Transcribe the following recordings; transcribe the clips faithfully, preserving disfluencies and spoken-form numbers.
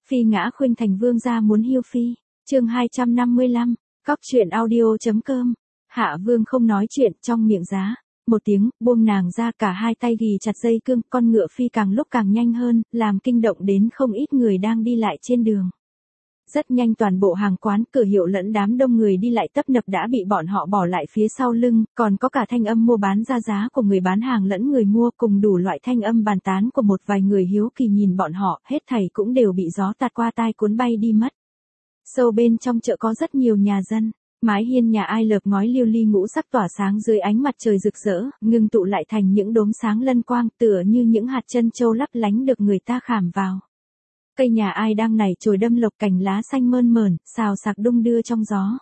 Phi ngã khuynh thành vương gia muốn hiêu phi. Chương hai trăm năm mươi lăm, cóc truyện audio.com. Hạ Vương không nói chuyện, trong miệng giá một tiếng, buông nàng ra, cả hai tay ghì chặt dây cương, con ngựa phi càng lúc càng nhanh hơn, làm kinh động đến không ít người đang đi lại trên đường. Rất nhanh toàn bộ hàng quán, cửa hiệu lẫn đám đông người đi lại tấp nập đã bị bọn họ bỏ lại phía sau lưng, còn có cả thanh âm mua bán ra giá của người bán hàng lẫn người mua, cùng đủ loại thanh âm bàn tán của một vài người hiếu kỳ nhìn bọn họ, hết thảy cũng đều bị gió tạt qua tai cuốn bay đi mất. Sâu bên trong chợ có rất nhiều nhà dân, mái hiên nhà ai lợp ngói liêu ly ngũ sắc tỏa sáng dưới ánh mặt trời rực rỡ, ngưng tụ lại thành những đốm sáng lân quang, tựa như những hạt chân châu lấp lánh được người ta khảm vào. Cây nhà ai đang nảy chồi đâm lộc, cành lá xanh mơn mởn, xào xạc đung đưa trong gió.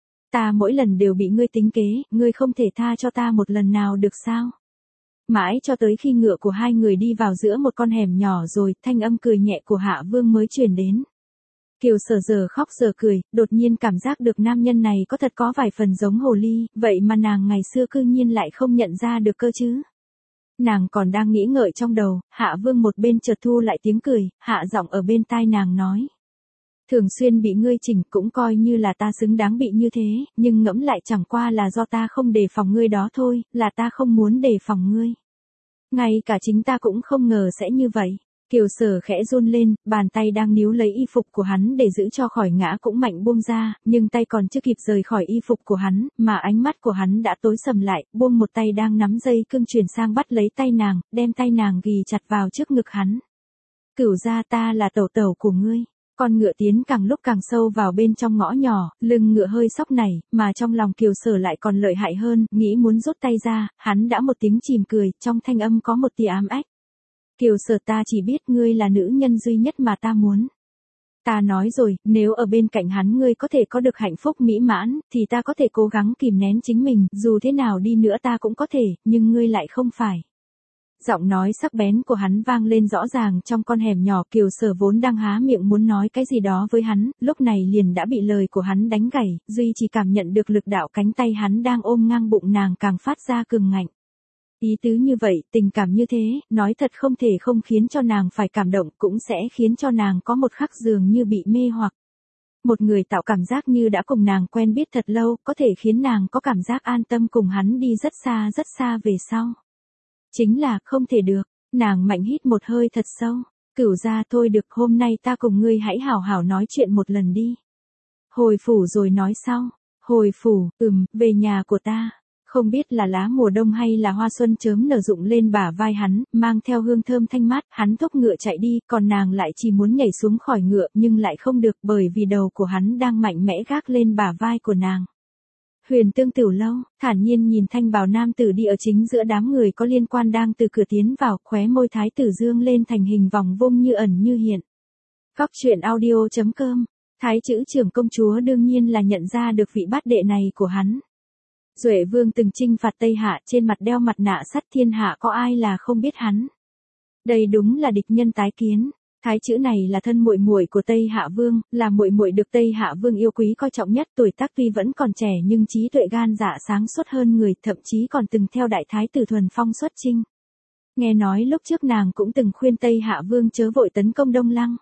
Ta mỗi lần đều bị ngươi tính kế, ngươi không thể tha cho ta một lần nào được sao? Mãi cho tới khi ngựa của hai người đi vào giữa một con hẻm nhỏ rồi, thanh âm cười nhẹ của Hạ Vương mới truyền đến. Kiều Sở giờ khóc giờ cười, đột nhiên cảm giác được nam nhân này có thật có vài phần giống hồ ly, vậy mà nàng ngày xưa cư nhiên lại không nhận ra được cơ chứ. Nàng còn đang nghĩ ngợi trong đầu, Hạ Vương một bên chợt thu lại tiếng cười, hạ giọng ở bên tai nàng nói. Thường xuyên bị ngươi chỉnh cũng coi như là ta xứng đáng bị như thế, nhưng ngẫm lại chẳng qua là do ta không đề phòng ngươi đó thôi, là ta không muốn đề phòng ngươi. Ngay cả chính ta cũng không ngờ sẽ như vậy. Kiều Sở khẽ run lên, bàn tay đang níu lấy y phục của hắn để giữ cho khỏi ngã cũng mạnh buông ra, nhưng tay còn chưa kịp rời khỏi y phục của hắn, mà ánh mắt của hắn đã tối sầm lại, buông một tay đang nắm dây cương chuyển sang bắt lấy tay nàng, đem tay nàng ghì chặt vào trước ngực hắn. Cửu gia, ta là tẩu tẩu của ngươi. Con ngựa tiến càng lúc càng sâu vào bên trong ngõ nhỏ, lưng ngựa hơi sóc nảy, mà trong lòng Kiều Sở lại còn lợi hại hơn, nghĩ muốn rút tay ra, hắn đã một tiếng chìm cười, trong thanh âm có một tia ám ách. Kiều Sở, ta chỉ biết ngươi là nữ nhân duy nhất mà ta muốn. Ta nói rồi, nếu ở bên cạnh hắn ngươi có thể có được hạnh phúc mỹ mãn, thì ta có thể cố gắng kìm nén chính mình, dù thế nào đi nữa ta cũng có thể, nhưng ngươi lại không phải. Giọng nói sắc bén của hắn vang lên rõ ràng trong con hẻm nhỏ. Kiều Sở vốn đang há miệng muốn nói cái gì đó với hắn, lúc này liền đã bị lời của hắn đánh gãy, duy chỉ cảm nhận được lực đạo cánh tay hắn đang ôm ngang bụng nàng càng phát ra cường ngạnh. Ý tứ như vậy, tình cảm như thế, nói thật không thể không khiến cho nàng phải cảm động, cũng sẽ khiến cho nàng có một khắc dường như bị mê hoặc. Một người tạo cảm giác như đã cùng nàng quen biết thật lâu, có thể khiến nàng có cảm giác an tâm cùng hắn đi rất xa rất xa về sau. Chính là không thể được, nàng mạnh hít một hơi thật sâu, Cửu gia, thôi được, hôm nay ta cùng ngươi hãy hảo hảo nói chuyện một lần đi. Hồi phủ rồi nói sau. Hồi phủ, ừm, về nhà của ta. Không biết là lá mùa đông hay là hoa xuân chớm nở rụng lên bả vai hắn, mang theo hương thơm thanh mát, hắn thúc ngựa chạy đi, còn nàng lại chỉ muốn nhảy xuống khỏi ngựa, nhưng lại không được bởi vì đầu của hắn đang mạnh mẽ gác lên bả vai của nàng. Huyền Tương Tiểu Lâu, thản nhiên nhìn thanh bào nam tử đi ở chính giữa đám người có liên quan đang từ cửa tiến vào, khóe môi thái tử dương lên thành hình vòng vung như ẩn như hiện. Cóc truyện audio.com, Thái chữ trưởng công chúa đương nhiên là nhận ra được vị bát đệ này của hắn. Duệ Vương từng chinh phạt Tây Hạ, trên mặt đeo mặt nạ sắt, thiên hạ có ai là không biết hắn. Đây đúng là địch nhân tái kiến. Thái chữ này là thân muội muội của Tây Hạ Vương, là muội muội được Tây Hạ Vương yêu quý coi trọng nhất, tuổi tác tuy vẫn còn trẻ nhưng trí tuệ gan dạ sáng suốt hơn người, thậm chí còn từng theo đại thái tử Thuần Phong xuất chinh. Nghe nói lúc trước nàng cũng từng khuyên Tây Hạ Vương chớ vội tấn công Đông Lăng.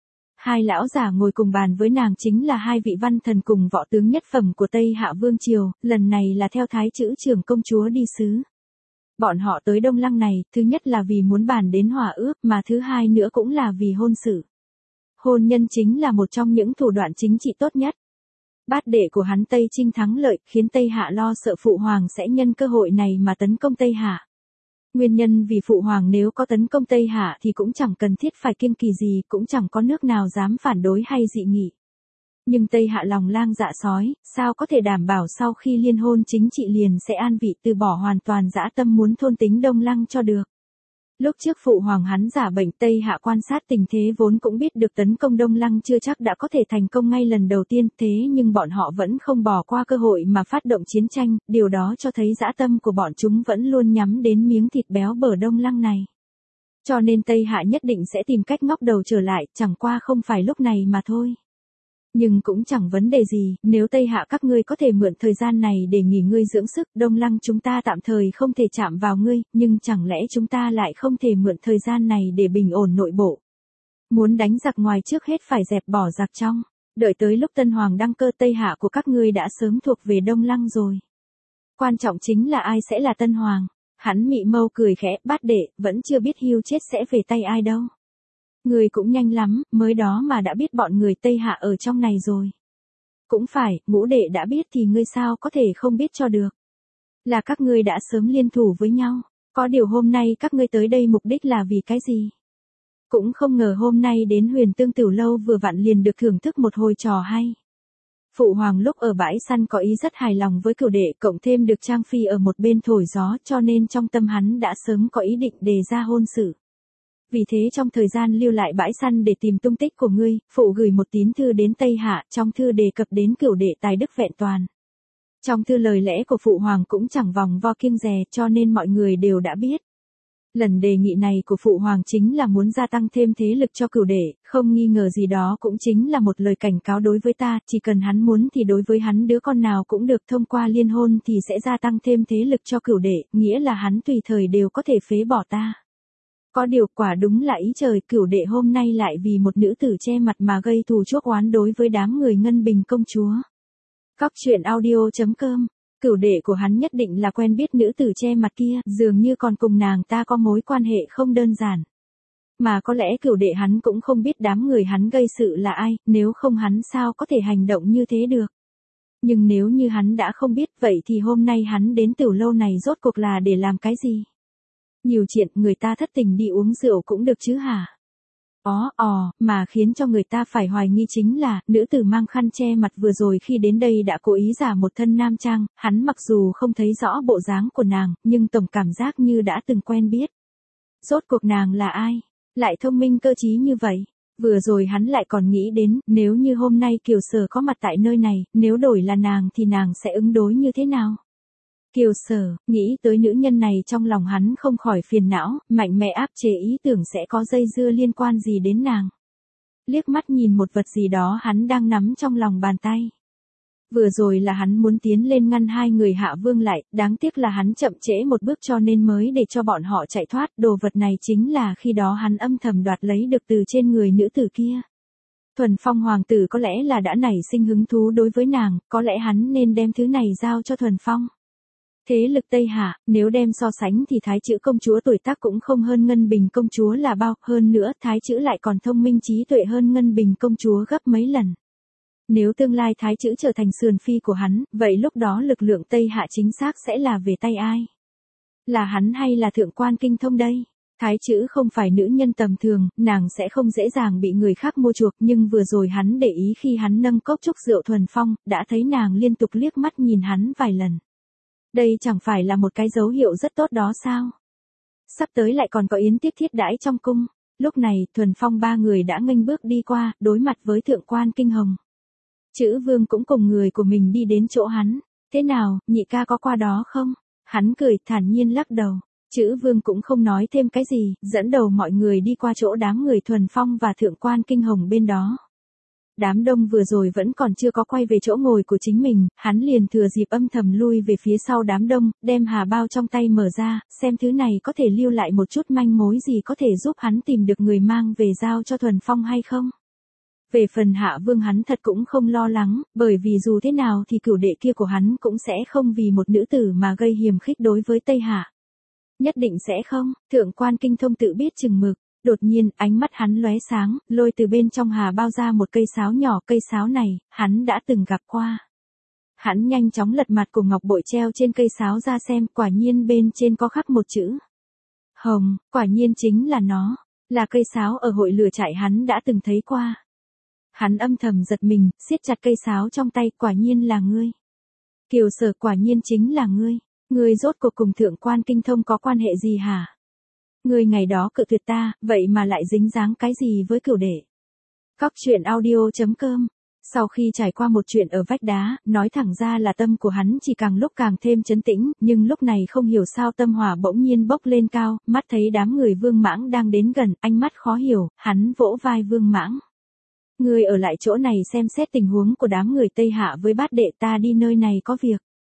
Hai lão giả ngồi cùng bàn với nàng chính là hai vị văn thần cùng võ tướng nhất phẩm của Tây Hạ Vương triều, lần này là theo thái chữ trưởng công chúa đi sứ. Bọn họ tới Đông Lăng này, thứ nhất là vì muốn bàn đến hòa ước, mà thứ hai nữa cũng là vì hôn sự. Hôn nhân chính là một trong những thủ đoạn chính trị tốt nhất. Bát đệ của hắn Tây Trinh thắng lợi, khiến Tây Hạ lo sợ Phụ Hoàng sẽ nhân cơ hội này mà tấn công Tây Hạ. Nguyên nhân vì Phụ Hoàng nếu có tấn công Tây Hạ thì cũng chẳng cần thiết phải kiêng kỳ gì, cũng chẳng có nước nào dám phản đối hay dị nghị. Nhưng Tây Hạ lòng lang dạ sói, sao có thể đảm bảo sau khi liên hôn chính trị liền sẽ an vị từ bỏ hoàn toàn dã tâm muốn thôn tính Đông Lăng cho được. Lúc trước Phụ Hoàng hắn giả bệnh, Tây Hạ quan sát tình thế vốn cũng biết được tấn công Đông Lăng chưa chắc đã có thể thành công ngay lần đầu tiên, thế nhưng bọn họ vẫn không bỏ qua cơ hội mà phát động chiến tranh, điều đó cho thấy dã tâm của bọn chúng vẫn luôn nhắm đến miếng thịt béo bở Đông Lăng này. Cho nên Tây Hạ nhất định sẽ tìm cách ngóc đầu trở lại, chẳng qua không phải lúc này mà thôi. Nhưng cũng chẳng vấn đề gì, nếu Tây Hạ các ngươi có thể mượn thời gian này để nghỉ ngơi dưỡng sức, Đông Lăng chúng ta tạm thời không thể chạm vào ngươi, nhưng chẳng lẽ chúng ta lại không thể mượn thời gian này để bình ổn nội bộ. Muốn đánh giặc ngoài trước hết phải dẹp bỏ giặc trong. Đợi tới lúc Tân Hoàng đăng cơ Tây Hạ của các ngươi đã sớm thuộc về Đông Lăng rồi. Quan trọng chính là ai sẽ là Tân Hoàng. Hắn mị mâu cười khẽ, bát đệ, vẫn chưa biết hưu chết sẽ về tay ai đâu. Người cũng nhanh lắm, mới đó mà đã biết bọn người Tây Hạ ở trong này rồi. Cũng phải, ngũ đệ đã biết thì ngươi sao có thể không biết cho được. Là các ngươi đã sớm liên thủ với nhau. Có điều hôm nay các ngươi tới đây mục đích là vì cái gì? Cũng không ngờ hôm nay đến Huyền Tương Tiểu Lâu vừa vặn liền được thưởng thức một hồi trò hay. Phụ hoàng lúc ở bãi săn có ý rất hài lòng với cửu đệ, cộng thêm được Trang Phi ở một bên thổi gió, cho nên trong tâm hắn đã sớm có ý định đề ra hôn sự. Vì thế trong thời gian lưu lại bãi săn để tìm tung tích của ngươi, phụ gửi một tín thư đến Tây Hạ, trong thư đề cập đến cửu đệ tài đức vẹn toàn. Trong thư lời lẽ của phụ hoàng cũng chẳng vòng vo kiêng dè, cho nên mọi người đều đã biết. Lần đề nghị này của phụ hoàng chính là muốn gia tăng thêm thế lực cho cửu đệ, không nghi ngờ gì đó cũng chính là một lời cảnh cáo đối với ta, chỉ cần hắn muốn thì đối với hắn đứa con nào cũng được, thông qua liên hôn thì sẽ gia tăng thêm thế lực cho cửu đệ, nghĩa là hắn tùy thời đều có thể phế bỏ ta. Có điều quả đúng là ý trời, cửu đệ hôm nay lại vì một nữ tử che mặt mà gây thù chuốc oán đối với đám người Ngân Bình công chúa. Cóc truyện audio chấm com. Cửu đệ của hắn nhất định là quen biết nữ tử che mặt kia, dường như còn cùng nàng ta có mối quan hệ không đơn giản. Mà có lẽ cửu đệ hắn cũng không biết đám người hắn gây sự là ai, nếu không hắn sao có thể hành động như thế được. Nhưng nếu như hắn đã không biết vậy thì hôm nay hắn đến Tiểu Lâu này rốt cuộc là để làm cái gì? Nhiều chuyện người ta thất tình đi uống rượu cũng được chứ hả? Ó, ò, mà khiến cho người ta phải hoài nghi chính là, nữ tử mang khăn che mặt vừa rồi khi đến đây đã cố ý giả một thân nam trang, hắn mặc dù không thấy rõ bộ dáng của nàng, nhưng tổng cảm giác như đã từng quen biết. Rốt cuộc nàng là ai? Lại thông minh cơ trí như vậy? Vừa rồi hắn lại còn nghĩ đến, nếu như hôm nay Kiều Sở có mặt tại nơi này, nếu đổi là nàng thì nàng sẽ ứng đối như thế nào? Kiều Sở, nghĩ tới nữ nhân này trong lòng hắn không khỏi phiền não, mạnh mẽ áp chế ý tưởng sẽ có dây dưa liên quan gì đến nàng. Liếc mắt nhìn một vật gì đó hắn đang nắm trong lòng bàn tay. Vừa rồi là hắn muốn tiến lên ngăn hai người Hạ Vương lại, đáng tiếc là hắn chậm trễ một bước cho nên mới để cho bọn họ chạy thoát, đồ vật này chính là khi đó hắn âm thầm đoạt lấy được từ trên người nữ tử kia. Thuần Phong hoàng tử có lẽ là đã nảy sinh hứng thú đối với nàng, có lẽ hắn nên đem thứ này giao cho Thuần Phong. Thế lực Tây Hạ, nếu đem so sánh thì Thái Chữ công chúa tuổi tác cũng không hơn Ngân Bình công chúa là bao, hơn nữa Thái Chữ lại còn thông minh trí tuệ hơn Ngân Bình công chúa gấp mấy lần. Nếu tương lai Thái Chữ trở thành sườn phi của hắn, vậy lúc đó lực lượng Tây Hạ chính xác sẽ là về tay ai? Là hắn hay là Thượng quan Kinh Thông đây? Thái Chữ không phải nữ nhân tầm thường, nàng sẽ không dễ dàng bị người khác mua chuộc, nhưng vừa rồi hắn để ý khi hắn nâng cốc chúc rượu Thuần Phong, đã thấy nàng liên tục liếc mắt nhìn hắn vài lần. Đây chẳng phải là một cái dấu hiệu rất tốt đó sao? Sắp tới lại còn có yến tiếp thiết đãi trong cung. Lúc này, Thuần Phong ba người đã nghênh bước đi qua, đối mặt với Thượng quan Kinh Hồng. Chữ Vương cũng cùng người của mình đi đến chỗ hắn. Thế nào, nhị ca có qua đó không? Hắn cười, thản nhiên lắc đầu. Chữ Vương cũng không nói thêm cái gì, dẫn đầu mọi người đi qua chỗ đám người Thuần Phong và Thượng quan Kinh Hồng bên đó. Đám đông vừa rồi vẫn còn chưa có quay về chỗ ngồi của chính mình, hắn liền thừa dịp âm thầm lui về phía sau đám đông, đem hà bao trong tay mở ra, xem thứ này có thể lưu lại một chút manh mối gì có thể giúp hắn tìm được người mang về giao cho Thuần Phong hay không. Về phần Hạ Vương hắn thật cũng không lo lắng, bởi vì dù thế nào thì cửu đệ kia của hắn cũng sẽ không vì một nữ tử mà gây hiềm khích đối với Tây Hạ. Nhất định sẽ không, Thượng quan Kinh Thông tự biết chừng mực. Đột nhiên, ánh mắt hắn lóe sáng, lôi từ bên trong hà bao ra một cây sáo nhỏ, cây sáo này, hắn đã từng gặp qua. Hắn nhanh chóng lật mặt của ngọc bội treo trên cây sáo ra xem, quả nhiên bên trên có khắc một chữ. Hồng, quả nhiên chính là nó, là cây sáo ở hội lửa trại hắn đã từng thấy qua. Hắn âm thầm giật mình, siết chặt cây sáo trong tay, quả nhiên là ngươi. Kiều Sở, quả nhiên chính là ngươi, ngươi rốt cuộc cùng Thượng quan Kinh Thông có quan hệ gì hả? Ngươi ngày đó cự tuyệt ta, vậy mà lại dính dáng cái gì với cửu đệ? Cóc truyện audio chấm com. Sau khi trải qua một chuyện ở vách đá, nói thẳng ra là tâm của hắn chỉ càng lúc càng thêm trấn tĩnh, nhưng lúc này không hiểu sao tâm hỏa bỗng nhiên bốc lên cao, mắt thấy đám người Vương Mãng đang đến gần, ánh mắt khó hiểu, hắn vỗ vai Vương Mãng. Ngươi ở lại chỗ này xem xét tình huống của đám người Tây Hạ với bát đệ, ta đi nơi này có việc.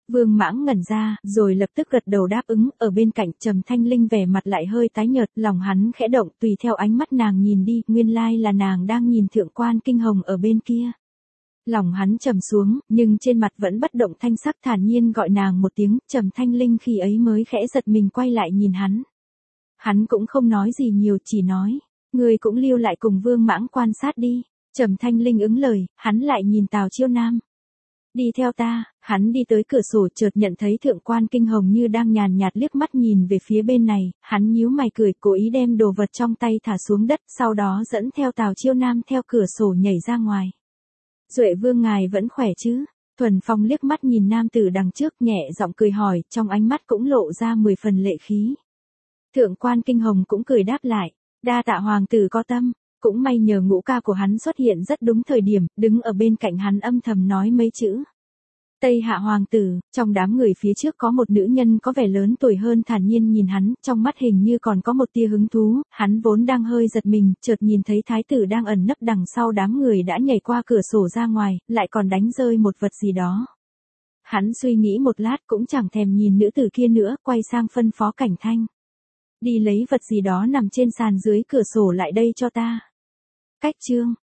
Vương Mãng ngẩn ra, rồi lập tức gật đầu đáp ứng, ở bên cạnh Trầm Thanh Linh vẻ mặt lại hơi tái nhợt, lòng hắn khẽ động, tùy theo ánh mắt nàng nhìn đi, nguyên lai là nàng đang nhìn Thượng quan Kinh Hồng ở bên kia. Lòng hắn trầm xuống, nhưng trên mặt vẫn bất động thanh sắc, thản nhiên gọi nàng một tiếng, Trầm Thanh Linh khi ấy mới khẽ giật mình quay lại nhìn hắn. Hắn cũng không nói gì nhiều, chỉ nói, ngươi cũng lưu lại cùng Vương Mãng quan sát đi. Trầm Thanh Linh ứng lời, hắn lại nhìn Tào Chiêu Nam. Đi theo ta. Hắn đi tới cửa sổ, chợt nhận thấy Thượng quan Kinh Hồng như đang nhàn nhạt liếc mắt nhìn về phía bên này, hắn nhíu mày cười, cố ý đem đồ vật trong tay thả xuống đất, sau đó dẫn theo Tào Chiêu Nam theo cửa sổ nhảy ra ngoài. Duệ Vương ngài vẫn khỏe chứ? Thuần Phong liếc mắt nhìn nam tử đằng trước, nhẹ giọng cười hỏi, trong ánh mắt cũng lộ ra mười phần lệ khí. Thượng quan Kinh Hồng cũng cười đáp lại, đa tạ hoàng tử có tâm. Cũng may nhờ ngũ ca của hắn xuất hiện rất đúng thời điểm, đứng ở bên cạnh hắn âm thầm nói mấy chữ. Tây Hạ hoàng tử, trong đám người phía trước có một nữ nhân có vẻ lớn tuổi hơn thản nhiên nhìn hắn, trong mắt hình như còn có một tia hứng thú, hắn vốn đang hơi giật mình, chợt nhìn thấy thái tử đang ẩn nấp đằng sau đám người đã nhảy qua cửa sổ ra ngoài, lại còn đánh rơi một vật gì đó. Hắn suy nghĩ một lát cũng chẳng thèm nhìn nữ tử kia nữa, quay sang phân phó Cảnh Thanh. Đi lấy vật gì đó nằm trên sàn dưới cửa sổ lại đây cho ta. Cách chương